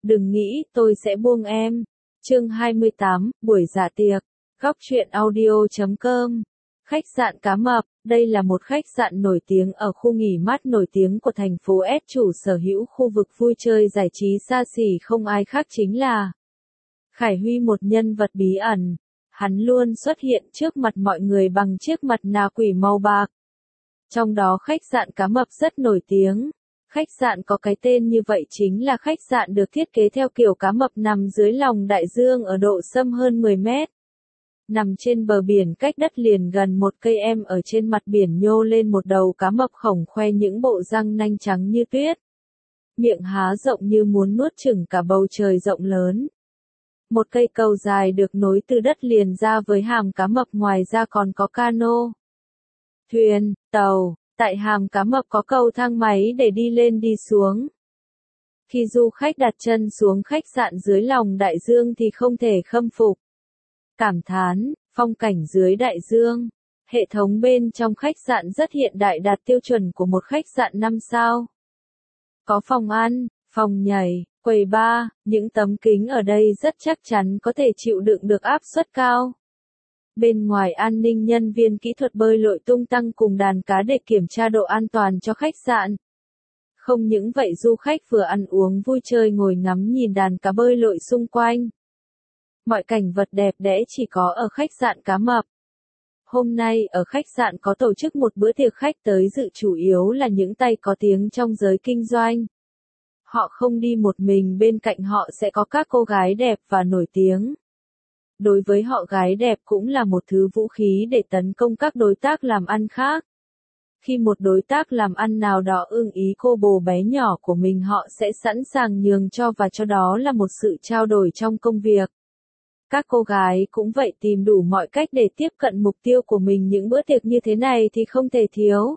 Đừng nghĩ tôi sẽ buông em. Chương 28, buổi dạ tiệc. Góc truyện audio.com. Khách sạn Cá Mập, đây là một khách sạn nổi tiếng ở khu nghỉ mát nổi tiếng của thành phố S. Chủ sở hữu khu vực vui chơi giải trí xa xỉ không ai khác chính là Khải Huy, một nhân vật bí ẩn. Hắn luôn xuất hiện trước mặt mọi người bằng chiếc mặt nạ quỷ màu bạc. Trong đó khách sạn Cá Mập rất nổi tiếng. Khách sạn có cái tên như vậy chính là khách sạn được thiết kế theo kiểu cá mập nằm dưới lòng đại dương ở độ xâm hơn 10 mét. Nằm trên bờ biển cách đất liền gần 1 cây em, ở trên mặt biển nhô lên một đầu cá mập khổng khoe những bộ răng nanh trắng như tuyết. Miệng há rộng như muốn nuốt chửng cả bầu trời rộng lớn. Một cây cầu dài được nối từ đất liền ra với hàm cá mập, ngoài ra còn có cano, thuyền, tàu. Tại hàm cá mập có cầu thang máy để đi lên đi xuống. Khi du khách đặt chân xuống khách sạn dưới lòng đại dương thì không thể khâm phục, cảm thán, phong cảnh dưới đại dương. Hệ thống bên trong khách sạn rất hiện đại, đạt tiêu chuẩn của một khách sạn 5 sao. Có phòng ăn, phòng nhảy, quầy bar, những tấm kính ở đây rất chắc chắn có thể chịu đựng được áp suất cao. Bên ngoài an ninh nhân viên kỹ thuật bơi lội tung tăng cùng đàn cá để kiểm tra độ an toàn cho khách sạn. Không những vậy, du khách vừa ăn uống vui chơi ngồi ngắm nhìn đàn cá bơi lội xung quanh. Mọi cảnh vật đẹp đẽ chỉ có ở khách sạn Cá Mập. Hôm nay ở khách sạn có tổ chức một bữa tiệc, khách tới dự chủ yếu là những tay có tiếng trong giới kinh doanh. Họ không đi một mình, bên cạnh họ sẽ có các cô gái đẹp và nổi tiếng. Đối với họ, gái đẹp cũng là một thứ vũ khí để tấn công các đối tác làm ăn khác. Khi một đối tác làm ăn nào đó ưng ý cô bồ bé nhỏ của mình, họ sẽ sẵn sàng nhường cho, và cho đó là một sự trao đổi trong công việc. Các cô gái cũng vậy, tìm đủ mọi cách để tiếp cận mục tiêu của mình. Những bữa tiệc như thế này thì không thể thiếu.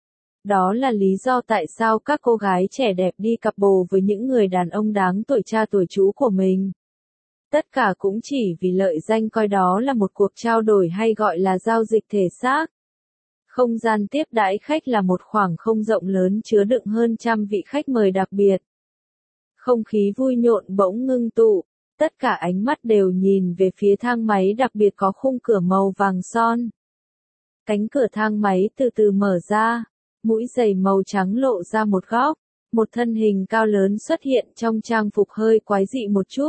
Đó là lý do tại sao các cô gái trẻ đẹp đi cặp bồ với những người đàn ông đáng tuổi cha tuổi chú của mình. Tất cả cũng chỉ vì lợi danh, coi đó là một cuộc trao đổi hay gọi là giao dịch thể xác. Không gian tiếp đãi khách là một khoảng không rộng lớn chứa đựng hơn 100 vị khách mời đặc biệt. Không khí vui nhộn bỗng ngưng tụ, tất cả ánh mắt đều nhìn về phía thang máy đặc biệt có khung cửa màu vàng son. Cánh cửa thang máy từ từ mở ra, mũi giày màu trắng lộ ra một góc, một thân hình cao lớn xuất hiện trong trang phục hơi quái dị một chút.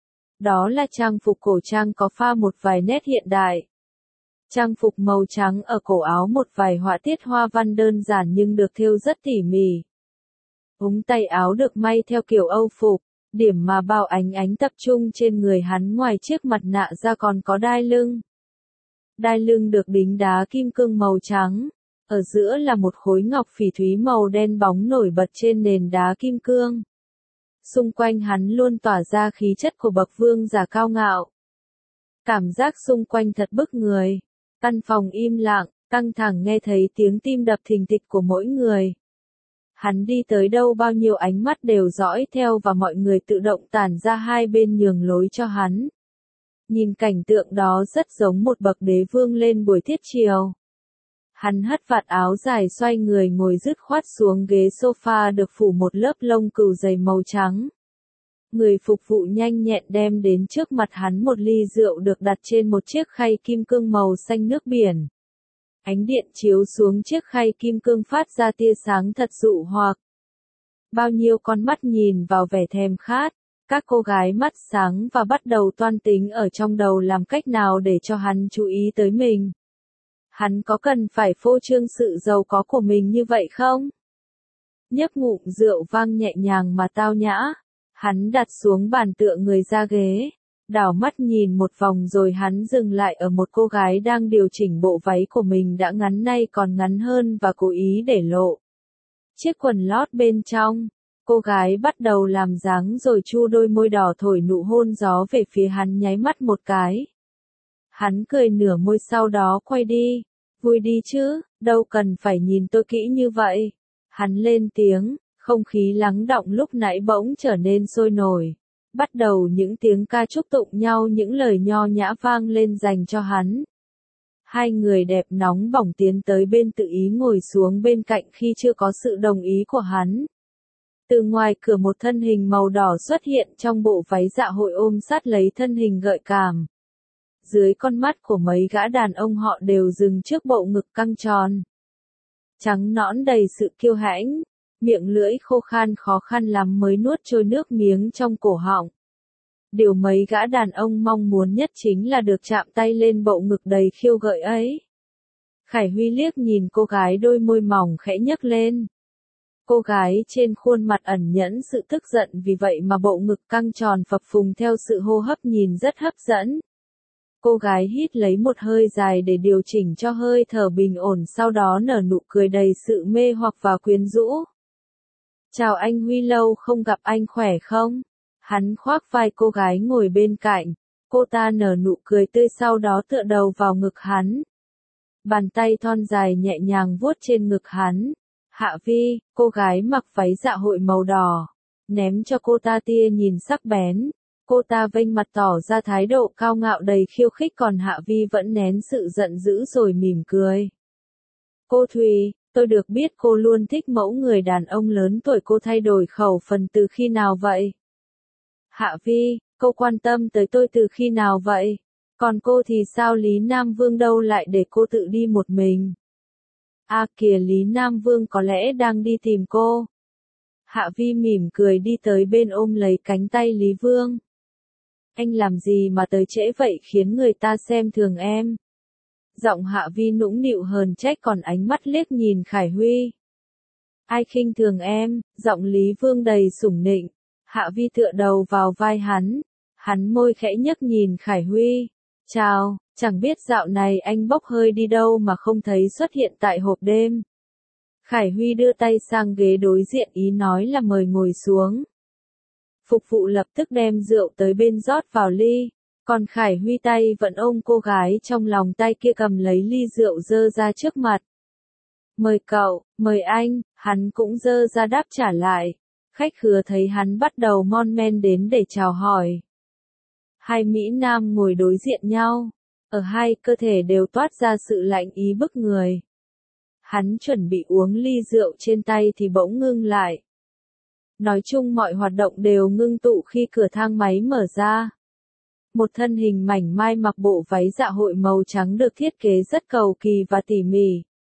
Đó là trang phục cổ trang có pha một vài nét hiện đại. Trang phục màu trắng, ở cổ áo một vài họa tiết hoa văn đơn giản nhưng được thêu rất tỉ mỉ. Ống tay áo được may theo kiểu Âu phục, điểm mà bao ánh ánh tập trung trên người hắn. Ngoài chiếc mặt nạ ra còn có đai lưng. Đai lưng được đính đá kim cương màu trắng, ở giữa là một khối ngọc phỉ thúy màu đen bóng nổi bật trên nền đá kim cương. Xung quanh hắn luôn tỏa ra khí chất của bậc vương giả cao ngạo. Cảm giác xung quanh thật bức người. Căn phòng im lặng, căng thẳng, nghe thấy tiếng tim đập thình thịch của mỗi người. Hắn đi tới đâu bao nhiêu ánh mắt đều dõi theo, và mọi người tự động tản ra hai bên nhường lối cho hắn. Nhìn cảnh tượng đó rất giống một bậc đế vương lên buổi thiết triều. Hắn hất vạt áo dài, xoay người ngồi dứt khoát xuống ghế sofa được phủ một lớp lông cừu dày màu trắng. Người phục vụ nhanh nhẹn đem đến trước mặt hắn một ly rượu được đặt trên một chiếc khay kim cương màu xanh nước biển. Ánh điện chiếu xuống chiếc khay kim cương phát ra tia sáng thật dụ hoặc. Bao nhiêu con mắt nhìn vào vẻ thèm khát, các cô gái mắt sáng và bắt đầu toan tính ở trong đầu làm cách nào để cho hắn chú ý tới mình. Hắn có cần phải phô trương sự giàu có của mình như vậy không? Nhấp ngụm rượu vang nhẹ nhàng mà tao nhã. Hắn đặt xuống bàn tựa người ra ghế, đảo mắt nhìn một vòng rồi hắn dừng lại ở một cô gái đang điều chỉnh bộ váy của mình đã ngắn, nay còn ngắn hơn, và cố ý để lộ chiếc quần lót bên trong. Cô gái bắt đầu làm dáng rồi chu đôi môi đỏ thổi nụ hôn gió về phía hắn, nháy mắt một cái. Hắn cười nửa môi sau đó quay đi. Vui đi chứ, đâu cần phải nhìn tôi kỹ như vậy. Hắn lên tiếng. Không khí lắng đọng lúc nãy bỗng trở nên sôi nổi. Bắt đầu những tiếng ca chúc tụng nhau, những lời nho nhã vang lên dành cho hắn. Hai người đẹp nóng bỏng tiến tới bên, tự ý ngồi xuống bên cạnh khi chưa có sự đồng ý của hắn. Từ ngoài cửa một thân hình màu đỏ xuất hiện trong bộ váy dạ hội ôm sát lấy thân hình gợi cảm. Dưới con mắt của mấy gã đàn ông họ đều dừng trước bộ ngực căng tròn. Trắng nõn đầy sự kiêu hãnh, miệng lưỡi khô khan khó khăn lắm mới nuốt trôi nước miếng trong cổ họng. Điều mấy gã đàn ông mong muốn nhất chính là được chạm tay lên bộ ngực đầy khiêu gợi ấy. Khải Huy liếc nhìn cô gái, đôi môi mỏng khẽ nhấc lên. Cô gái trên khuôn mặt ẩn nhẫn sự tức giận, vì vậy mà bộ ngực căng tròn phập phùng theo sự hô hấp nhìn rất hấp dẫn. Cô gái hít lấy một hơi dài để điều chỉnh cho hơi thở bình ổn, sau đó nở nụ cười đầy sự mê hoặc và quyến rũ. Chào anh Huy, lâu không gặp, anh khỏe không? Hắn khoác vai cô gái ngồi bên cạnh. Cô ta nở nụ cười tươi, sau đó tựa đầu vào ngực hắn. Bàn tay thon dài nhẹ nhàng vuốt trên ngực hắn. Hạ Vi, cô gái mặc váy dạ hội màu đỏ, ném cho cô ta tia nhìn sắc bén. Cô ta vênh mặt tỏ ra thái độ cao ngạo đầy khiêu khích, còn Hạ Vi vẫn nén sự giận dữ rồi mỉm cười. Cô Thùy, tôi được biết cô luôn thích mẫu người đàn ông lớn tuổi, cô thay đổi khẩu phần từ khi nào vậy? Hạ Vi, cô quan tâm tới tôi từ khi nào vậy? Còn cô thì sao, Lý Nam Vương đâu lại để cô tự đi một mình? À kìa, Lý Nam Vương có lẽ đang đi tìm cô. Hạ Vi mỉm cười đi tới bên ôm lấy cánh tay Lý Vương. Anh làm gì mà tới trễ vậy, khiến người ta xem thường em. Giọng Hạ Vi nũng nịu hờn trách, còn ánh mắt liếc nhìn Khải Huy. Ai khinh thường em? Giọng Lý Vương đầy sủng nịnh. Hạ Vi tựa đầu vào vai hắn. Hắn môi khẽ nhếch nhìn Khải Huy. Chào, chẳng biết dạo này anh bốc hơi đi đâu mà không thấy xuất hiện tại hộp đêm. Khải Huy đưa tay sang ghế đối diện, ý nói là mời ngồi xuống. Phục vụ lập tức đem rượu tới bên rót vào ly, còn Khải Huy tay vẫn ôm cô gái trong lòng, tay kia cầm lấy ly rượu dơ ra trước mặt. Mời cậu, mời anh, hắn cũng dơ ra đáp trả lại. Khách khứa thấy hắn bắt đầu mon men đến để chào hỏi. Hai Mỹ Nam ngồi đối diện nhau, ở hai cơ thể đều toát ra sự lạnh ý bức người. Hắn chuẩn bị uống ly rượu trên tay thì bỗng ngưng lại. Nói chung mọi hoạt động đều ngưng tụ khi cửa thang máy mở ra. Một thân hình mảnh mai mặc bộ váy dạ hội màu trắng được thiết kế rất cầu kỳ và tỉ mỉ.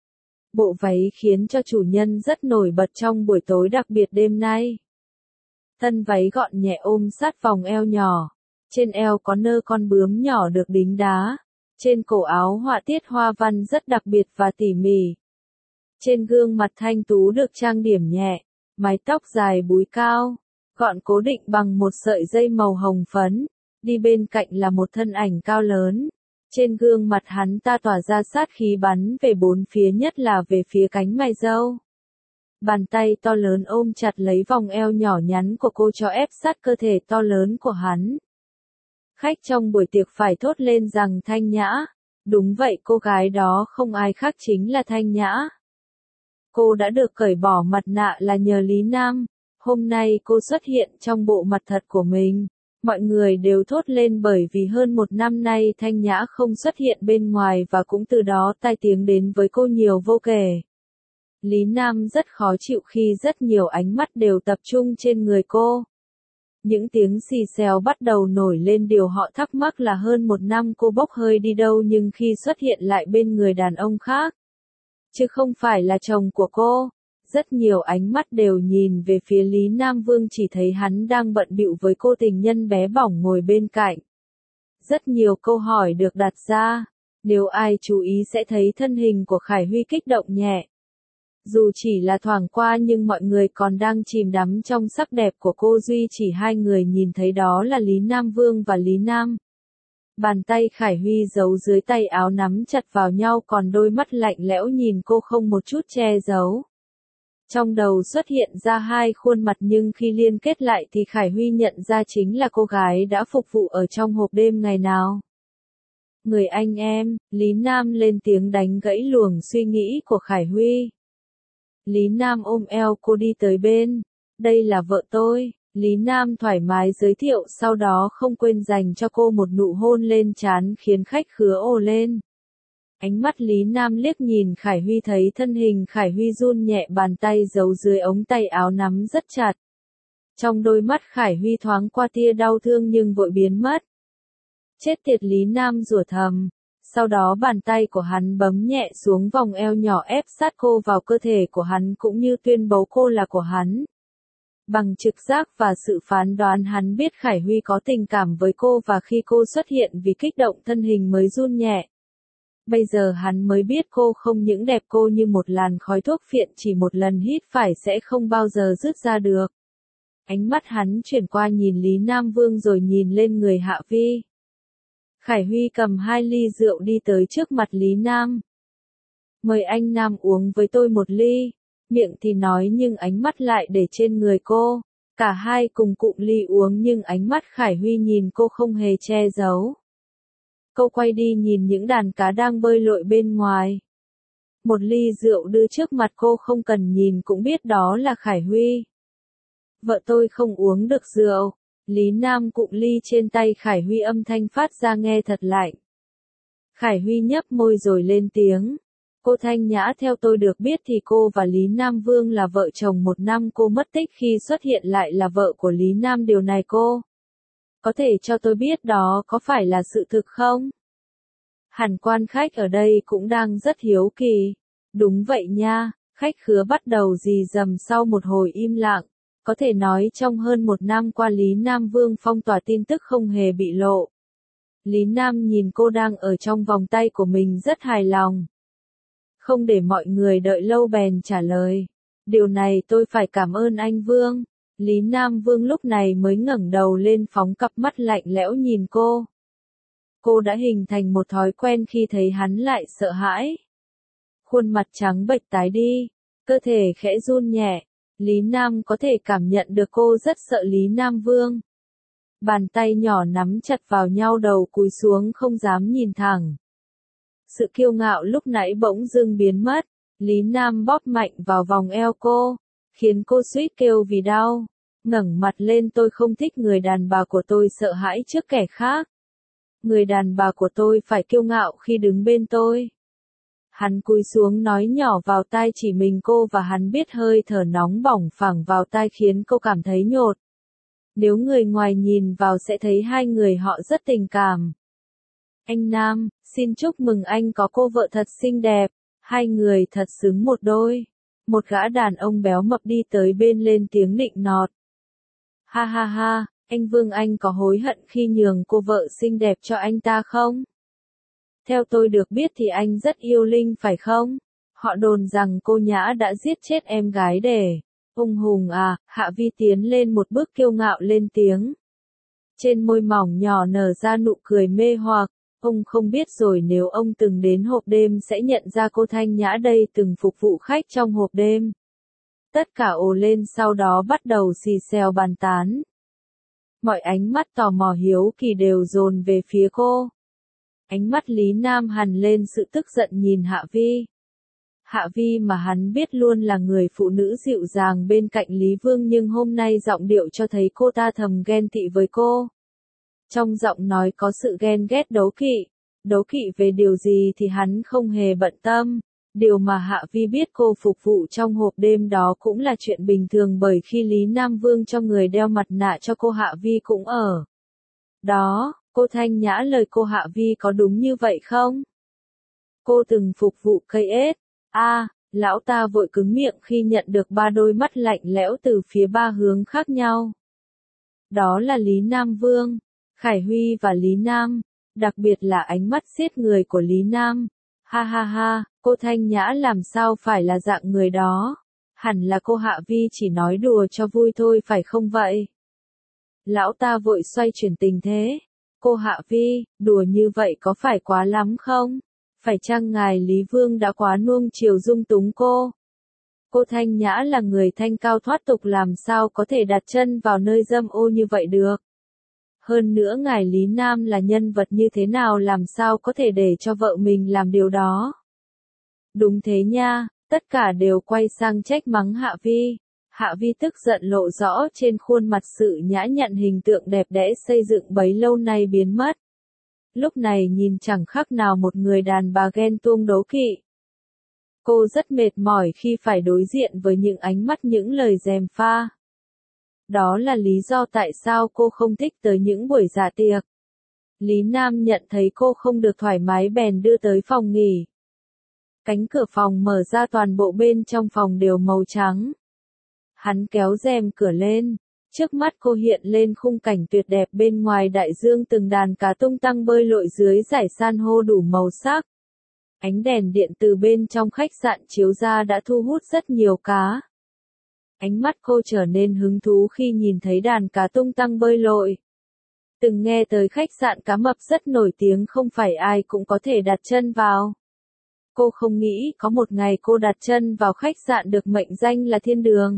Bộ váy khiến cho chủ nhân rất nổi bật trong buổi tối đặc biệt đêm nay. Thân váy gọn nhẹ ôm sát vòng eo nhỏ. Trên eo có nơ con bướm nhỏ được đính đá. Trên cổ áo họa tiết hoa văn rất đặc biệt và tỉ mỉ. Trên gương mặt thanh tú được trang điểm nhẹ. Mái tóc dài búi cao, gọn cố định bằng một sợi dây màu hồng phấn. Đi bên cạnh là một thân ảnh cao lớn. Trên gương mặt hắn ta tỏa ra sát khí bắn về bốn phía, nhất là về phía cánh mày râu. Bàn tay to lớn ôm chặt lấy vòng eo nhỏ nhắn của cô, cho ép sát cơ thể to lớn của hắn. Khách trong buổi tiệc phải thốt lên rằng Thanh Nhã. Đúng vậy, cô gái đó không ai khác chính là Thanh Nhã. Cô đã được cởi bỏ mặt nạ là nhờ Lý Nam. Hôm nay cô xuất hiện trong bộ mặt thật của mình. Mọi người đều thốt lên bởi vì hơn một năm nay Thanh Nhã không xuất hiện bên ngoài, và cũng từ đó tai tiếng đến với cô nhiều vô kể. Lý Nam rất khó chịu khi rất nhiều ánh mắt đều tập trung trên người cô. Những tiếng xì xèo bắt đầu nổi lên, điều họ thắc mắc là hơn một năm cô bốc hơi đi đâu, nhưng khi xuất hiện lại bên người đàn ông khác, chứ không phải là chồng của cô. Rất nhiều ánh mắt đều nhìn về phía Lý Nam Vương, chỉ thấy hắn đang bận bịu với cô tình nhân bé bỏng ngồi bên cạnh. Rất nhiều câu hỏi được đặt ra. Nếu ai chú ý sẽ thấy thân hình của Khải Huy kích động nhẹ. Dù chỉ là thoảng qua, nhưng mọi người còn đang chìm đắm trong sắc đẹp của cô, duy chỉ hai người nhìn thấy đó là Lý Nam Vương và Lý Nam. Bàn tay Khải Huy giấu dưới tay áo nắm chặt vào nhau, còn đôi mắt lạnh lẽo nhìn cô không một chút che giấu. Trong đầu xuất hiện ra hai khuôn mặt, nhưng khi liên kết lại thì Khải Huy nhận ra chính là cô gái đã phục vụ ở trong hộp đêm ngày nào. Người anh em, Lý Nam lên tiếng đánh gãy luồng suy nghĩ của Khải Huy. Lý Nam ôm eo cô đi tới bên. Đây là vợ tôi. Lý Nam thoải mái giới thiệu, sau đó không quên dành cho cô một nụ hôn lên trán khiến khách khứa ồ lên. Ánh mắt Lý Nam liếc nhìn Khải Huy, thấy thân hình Khải Huy run nhẹ, bàn tay giấu dưới ống tay áo nắm rất chặt. Trong đôi mắt Khải Huy thoáng qua tia đau thương nhưng vội biến mất. Chết tiệt, Lý Nam rủa thầm. Sau đó bàn tay của hắn bấm nhẹ xuống vòng eo nhỏ ép sát cô vào cơ thể của hắn cũng như tuyên bố cô là của hắn. Bằng trực giác và sự phán đoán hắn biết Khải Huy có tình cảm với cô và khi cô xuất hiện vì kích động thân hình mới run nhẹ. Bây giờ hắn mới biết cô không những đẹp, cô như một làn khói thuốc phiện chỉ một lần hít phải sẽ không bao giờ dứt ra được. Ánh mắt hắn chuyển qua nhìn Lý Nam Vương rồi nhìn lên người Hạ Vi. Khải Huy cầm 2 ly rượu đi tới trước mặt Lý Nam. Mời anh Nam uống với tôi một ly. Miệng thì nói nhưng ánh mắt lại để trên người cô. Cả hai cùng cụm ly uống nhưng ánh mắt Khải Huy nhìn cô không hề che giấu. Cô quay đi nhìn những đàn cá đang bơi lội bên ngoài. Một ly rượu đưa trước mặt cô, không cần nhìn cũng biết đó là Khải Huy. Vợ tôi không uống được rượu. Lý Nam cụm ly trên tay Khải Huy, âm thanh phát ra nghe thật lạnh. Khải Huy nhấp môi rồi lên tiếng. Cô Thanh Nhã, theo tôi được biết thì cô và Lý Nam Vương là vợ chồng 1 năm, cô mất tích khi xuất hiện lại là vợ của Lý Nam, điều này cô có thể cho tôi biết đó có phải là sự thực không? Hẳn quan khách ở đây cũng đang rất hiếu kỳ. Đúng vậy nha, khách khứa bắt đầu rì rầm sau một hồi im lặng. Có thể nói trong hơn 1 năm qua Lý Nam Vương phong tỏa tin tức không hề bị lộ. Lý Nam nhìn cô đang ở trong vòng tay của mình rất hài lòng. Không để mọi người đợi lâu bèn trả lời. Điều này tôi phải cảm ơn anh Vương. Lý Nam Vương lúc này mới ngẩng đầu lên phóng cặp mắt lạnh lẽo nhìn cô. Cô đã hình thành một thói quen khi thấy hắn lại sợ hãi. Khuôn mặt trắng bệch tái đi, cơ thể khẽ run nhẹ. Lý Nam có thể cảm nhận được cô rất sợ Lý Nam Vương. Bàn tay nhỏ nắm chặt vào nhau, đầu cúi xuống không dám nhìn thẳng. Sự kiêu ngạo lúc nãy bỗng dưng biến mất. Lý Nam bóp mạnh vào vòng eo cô, khiến cô suýt kêu vì đau. Ngẩng mặt lên, tôi không thích người đàn bà của tôi sợ hãi trước kẻ khác. Người đàn bà của tôi phải kiêu ngạo khi đứng bên tôi. Hắn cúi xuống nói nhỏ vào tai chỉ mình cô và hắn biết hơi thở nóng bỏng phảng vào tai khiến cô cảm thấy nhột. Nếu người ngoài nhìn vào sẽ thấy hai người họ rất tình cảm. Anh Nam, xin chúc mừng anh có cô vợ thật xinh đẹp, hai người thật xứng một đôi. Một gã đàn ông béo mập đi tới bên lên tiếng nịnh nọt. Ha ha ha, anh Vương, anh có hối hận khi nhường cô vợ xinh đẹp cho anh ta không? Theo tôi được biết thì anh rất yêu Linh phải không? Họ đồn rằng cô Nhã đã giết chết em gái để. Ung hùng à, Hạ Vi tiến lên một bước kiêu ngạo lên tiếng. Trên môi mỏng nhỏ nở ra nụ cười mê hoặc. Ông không biết rồi, nếu ông từng đến hộp đêm sẽ nhận ra cô Thanh Nhã đây từng phục vụ khách trong hộp đêm. Tất cả ồ lên, sau đó bắt đầu xì xèo bàn tán. Mọi ánh mắt tò mò hiếu kỳ đều dồn về phía cô. Ánh mắt Lý Nam hằn lên sự tức giận nhìn Hạ Vi. Hạ Vi mà hắn biết luôn là người phụ nữ dịu dàng bên cạnh Lý Vương, nhưng hôm nay giọng điệu cho thấy cô ta thầm ghen tị với cô. Trong giọng nói có sự ghen ghét, đố kỵ về điều gì thì hắn không hề bận tâm. Điều mà Hạ Vi biết cô phục vụ trong hộp đêm đó cũng là chuyện bình thường, bởi khi Lý Nam Vương cho người đeo mặt nạ cho cô, Hạ Vi cũng ở đó. Cô Thanh Nhã, lời cô Hạ Vi có đúng như vậy không? Cô từng phục vụ cây ếch. Lão ta vội cứng miệng khi nhận được 3 đôi mắt lạnh lẽo từ phía 3 hướng khác nhau. Đó là Lý Nam Vương, Khải Huy và Lý Nam, đặc biệt là ánh mắt giết người của Lý Nam. Ha ha ha, cô Thanh Nhã làm sao phải là dạng người đó? Hẳn là cô Hạ Vi chỉ nói đùa cho vui thôi phải không vậy? Lão ta vội xoay chuyển tình thế. Cô Hạ Vi, đùa như vậy có phải quá lắm không? Phải chăng ngài Lý Vương đã quá nuông chiều dung túng cô? Cô Thanh Nhã là người thanh cao thoát tục, làm sao có thể đặt chân vào nơi dâm ô như vậy được? Hơn nữa ngài Lý Nam là nhân vật như thế nào, làm sao có thể để cho vợ mình làm điều đó? Đúng thế nha, tất cả đều quay sang trách mắng Hạ Vi. Hạ Vi tức giận lộ rõ trên khuôn mặt, sự nhã nhặn hình tượng đẹp đẽ xây dựng bấy lâu nay biến mất. Lúc này nhìn chẳng khác nào một người đàn bà ghen tuông đố kỵ. Cô rất mệt mỏi khi phải đối diện với những ánh mắt, những lời gièm pha. Đó là lý do tại sao cô không thích tới những buổi dạ tiệc. Lý Nam nhận thấy cô không được thoải mái bèn đưa tới phòng nghỉ. Cánh cửa phòng mở ra, toàn bộ bên trong phòng đều màu trắng. Hắn kéo rèm cửa lên. Trước mắt cô hiện lên khung cảnh tuyệt đẹp bên ngoài đại dương, từng đàn cá tung tăng bơi lội dưới dải san hô đủ màu sắc. Ánh đèn điện từ bên trong khách sạn chiếu ra đã thu hút rất nhiều cá. Ánh mắt cô trở nên hứng thú khi nhìn thấy đàn cá tung tăng bơi lội. Từng nghe tới khách sạn cá mập rất nổi tiếng, không phải ai cũng có thể đặt chân vào. Cô không nghĩ có một ngày cô đặt chân vào khách sạn được mệnh danh là thiên đường.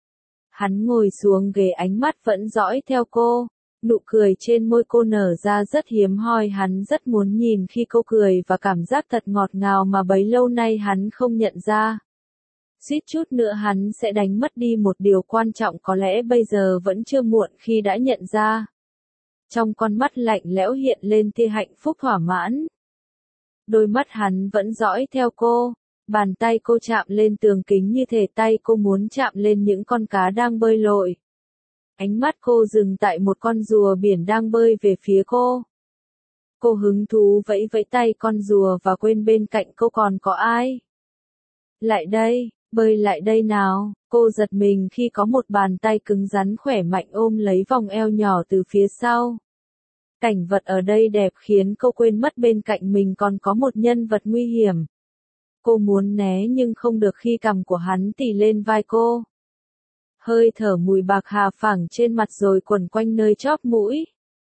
Hắn ngồi xuống ghế, ánh mắt vẫn dõi theo cô. Nụ cười trên môi cô nở ra rất hiếm hoi, hắn rất muốn nhìn khi cô cười và cảm giác thật ngọt ngào mà bấy lâu nay hắn không nhận ra. Suýt chút nữa hắn sẽ đánh mất đi một điều quan trọng, có lẽ bây giờ vẫn chưa muộn khi đã nhận ra. Trong con mắt lạnh lẽo hiện lên tia hạnh phúc thỏa mãn. Đôi mắt hắn vẫn dõi theo cô. Bàn tay cô chạm lên tường kính như thể tay cô muốn chạm lên những con cá đang bơi lội. Ánh mắt cô dừng tại một con rùa biển đang bơi về phía cô. Cô hứng thú vẫy vẫy tay con rùa và quên bên cạnh cô còn có ai. Lại đây, bơi lại đây nào. Cô giật mình khi có một bàn tay cứng rắn khỏe mạnh ôm lấy vòng eo nhỏ từ phía sau. Cảnh vật ở đây đẹp khiến cô quên mất bên cạnh mình còn có một nhân vật nguy hiểm. Cô muốn né nhưng không được khi cằm của hắn tì lên vai cô. Hơi thở mùi bạc hà phảng trên mặt rồi quẩn quanh nơi chóp mũi.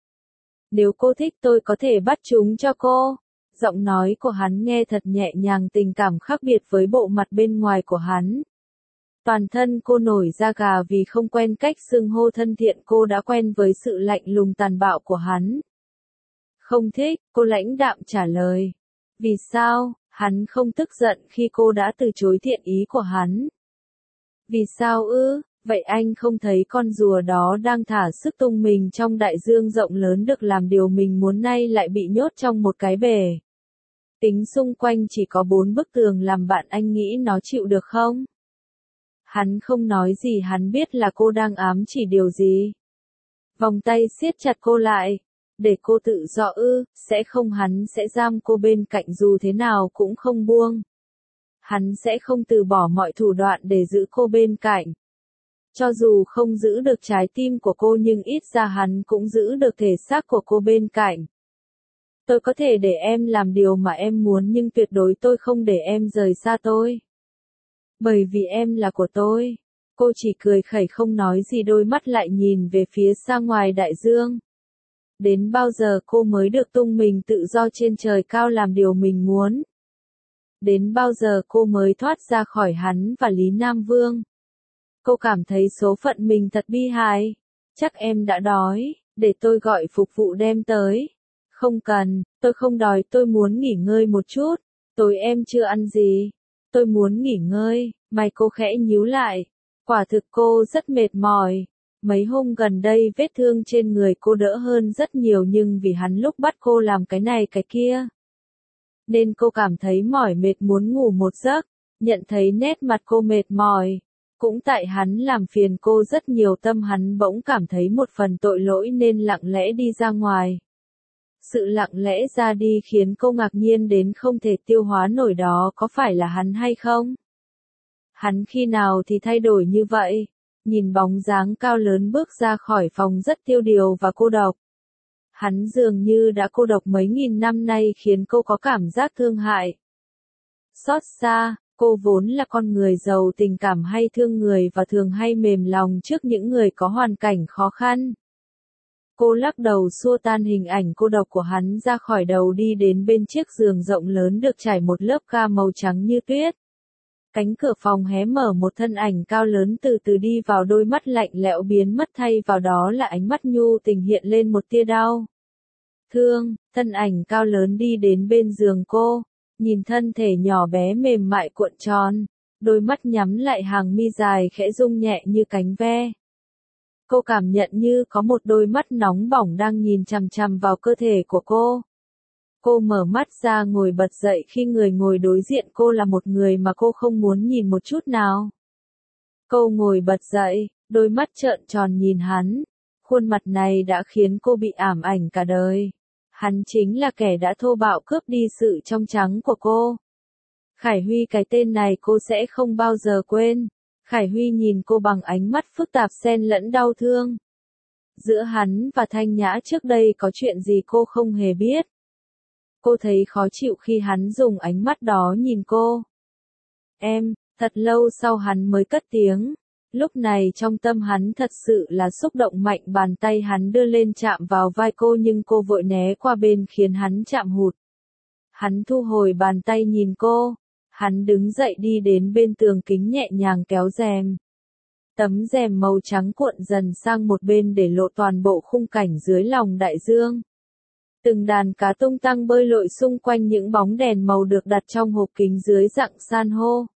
Nếu cô thích tôi có thể bắt chúng cho cô. Giọng nói của hắn nghe thật nhẹ nhàng, tình cảm khác biệt với bộ mặt bên ngoài của hắn. Toàn thân cô nổi da gà vì không quen cách xưng hô thân thiện, cô đã quen với sự lạnh lùng tàn bạo của hắn. Không thích, cô lãnh đạm trả lời. Vì sao? Hắn không tức giận khi cô đã từ chối thiện ý của hắn. Vì sao ư? Vậy anh không thấy con rùa đó đang thả sức tung mình trong đại dương rộng lớn, được làm điều mình muốn, nay lại bị nhốt trong một cái bể. Tính xung quanh chỉ có 4 bức tường làm bạn, anh nghĩ nó chịu được không? Hắn không nói gì, hắn biết là cô đang ám chỉ điều gì. Vòng tay siết chặt cô lại. Để cô tự do ư? Sẽ không, hắn sẽ giam cô bên cạnh dù thế nào cũng không buông. Hắn sẽ không từ bỏ mọi thủ đoạn để giữ cô bên cạnh. Cho dù không giữ được trái tim của cô nhưng ít ra hắn cũng giữ được thể xác của cô bên cạnh. Tôi có thể để em làm điều mà em muốn nhưng tuyệt đối tôi không để em rời xa tôi. Bởi vì em là của tôi. Cô chỉ cười khẩy không nói gì, đôi mắt lại nhìn về phía xa ngoài đại dương. Đến bao giờ cô mới được tung mình tự do trên trời cao làm điều mình muốn? Đến bao giờ cô mới thoát ra khỏi hắn và Lý Nam Vương? Cô cảm thấy số phận mình thật bi hài. Chắc em đã đói, để tôi gọi phục vụ đem tới. Không cần, tôi không đói, tôi muốn nghỉ ngơi một chút. Tối em chưa ăn gì. Tôi muốn nghỉ ngơi. Mày cô khẽ nhíu lại. Quả thực cô rất mệt mỏi. Mấy hôm gần đây vết thương trên người cô đỡ hơn rất nhiều, nhưng vì hắn lúc bắt cô làm cái này cái kia, nên cô cảm thấy mỏi mệt muốn ngủ một giấc. Nhận thấy nét mặt cô mệt mỏi. Cũng tại hắn làm phiền cô rất nhiều, tâm hắn bỗng cảm thấy một phần tội lỗi nên lặng lẽ đi ra ngoài. Sự lặng lẽ ra đi khiến cô ngạc nhiên đến không thể tiêu hóa nổi, đó có phải là hắn hay không? Hắn khi nào thì thay đổi như vậy? Nhìn bóng dáng cao lớn bước ra khỏi phòng rất tiêu điều và cô độc. Hắn dường như đã cô độc mấy nghìn năm nay khiến cô có cảm giác thương hại. Xót xa, cô vốn là con người giàu tình cảm hay thương người và thường hay mềm lòng trước những người có hoàn cảnh khó khăn. Cô lắc đầu xua tan hình ảnh cô độc của hắn ra khỏi đầu, đi đến bên chiếc giường rộng lớn được trải một lớp ga màu trắng như tuyết. Cánh cửa phòng hé mở, một thân ảnh cao lớn từ từ đi vào, đôi mắt lạnh lẽo biến mất, thay vào đó là ánh mắt nhu tình hiện lên một tia đau thương. Thân ảnh cao lớn đi đến bên giường cô, nhìn thân thể nhỏ bé mềm mại cuộn tròn, đôi mắt nhắm lại, hàng mi dài khẽ rung nhẹ như cánh ve. Cô cảm nhận như có một đôi mắt nóng bỏng đang nhìn chằm chằm vào cơ thể của cô. Cô mở mắt ra, ngồi bật dậy khi người ngồi đối diện cô là một người mà cô không muốn nhìn một chút nào. Cô ngồi bật dậy, đôi mắt trợn tròn nhìn hắn. Khuôn mặt này đã khiến cô bị ảm ảnh cả đời. Hắn chính là kẻ đã thô bạo cướp đi sự trong trắng của cô. Khải Huy, cái tên này cô sẽ không bao giờ quên. Khải Huy nhìn cô bằng ánh mắt phức tạp xen lẫn đau thương. Giữa hắn và Thanh Nhã trước đây có chuyện gì cô không hề biết. Cô thấy khó chịu khi hắn dùng ánh mắt đó nhìn cô. Em, thật lâu sau hắn mới cất tiếng. Lúc này trong tâm hắn thật sự là xúc động mạnh, bàn tay hắn đưa lên chạm vào vai cô nhưng cô vội né qua bên khiến hắn chạm hụt. Hắn thu hồi bàn tay nhìn cô. Hắn đứng dậy đi đến bên tường kính nhẹ nhàng kéo rèm. Tấm rèm màu trắng cuộn dần sang một bên để lộ toàn bộ khung cảnh dưới lòng đại dương. Từng đàn cá tung tăng bơi lội xung quanh những bóng đèn màu được đặt trong hộp kính dưới dạng san hô.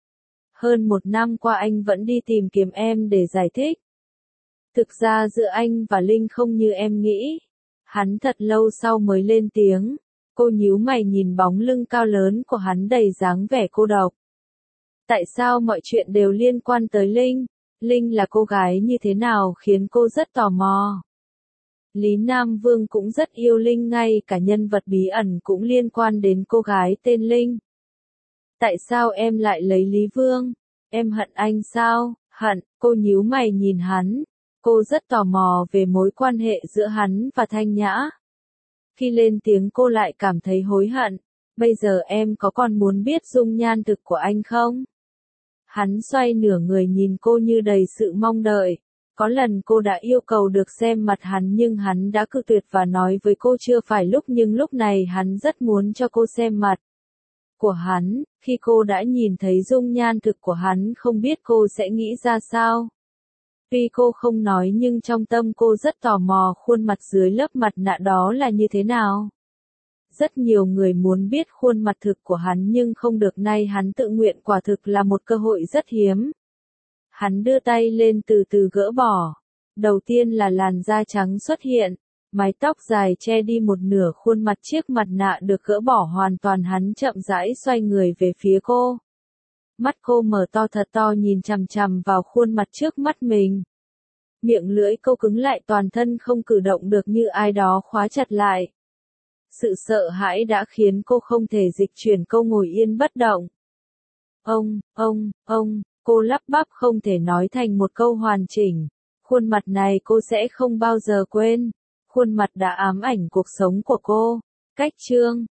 Hơn 1 năm qua anh vẫn đi tìm kiếm em để giải thích. Thực ra giữa anh và Linh không như em nghĩ. Hắn thật lâu sau mới lên tiếng. Cô nhíu mày nhìn bóng lưng cao lớn của hắn đầy dáng vẻ cô độc. Tại sao mọi chuyện đều liên quan tới Linh? Linh là cô gái như thế nào khiến cô rất tò mò. Lý Nam Vương cũng rất yêu Linh, ngay cả nhân vật bí ẩn cũng liên quan đến cô gái tên Linh. Tại sao em lại lấy Lý Vương? Em hận anh sao? Hận, cô nhíu mày nhìn hắn. Cô rất tò mò về mối quan hệ giữa hắn và Thanh Nhã. Khi lên tiếng cô lại cảm thấy hối hận. Bây giờ em có còn muốn biết dung nhan thực của anh không? Hắn xoay nửa người nhìn cô như đầy sự mong đợi. Có lần cô đã yêu cầu được xem mặt hắn nhưng hắn đã cự tuyệt và nói với cô chưa phải lúc, nhưng lúc này hắn rất muốn cho cô xem mặt của hắn. Khi cô đã nhìn thấy dung nhan thực của hắn không biết cô sẽ nghĩ ra sao. Tuy cô không nói nhưng trong tâm cô rất tò mò khuôn mặt dưới lớp mặt nạ đó là như thế nào. Rất nhiều người muốn biết khuôn mặt thực của hắn nhưng không được, nay hắn tự nguyện, quả thực là một cơ hội rất hiếm. Hắn đưa tay lên từ từ gỡ bỏ. Đầu tiên là làn da trắng xuất hiện, mái tóc dài che đi một nửa khuôn mặt, chiếc mặt nạ được gỡ bỏ hoàn toàn. Hắn chậm rãi xoay người về phía cô. Mắt cô mở to thật to nhìn chằm chằm vào khuôn mặt trước mắt mình. Miệng lưỡi cô cứng lại, toàn thân không cử động được, như ai đó khóa chặt lại. Sự sợ hãi đã khiến cô không thể dịch chuyển, cô ngồi yên bất động. Cô lắp bắp không thể nói thành một câu hoàn chỉnh. Khuôn mặt này cô sẽ không bao giờ quên. Khuôn mặt đã ám ảnh cuộc sống của cô. Cách chương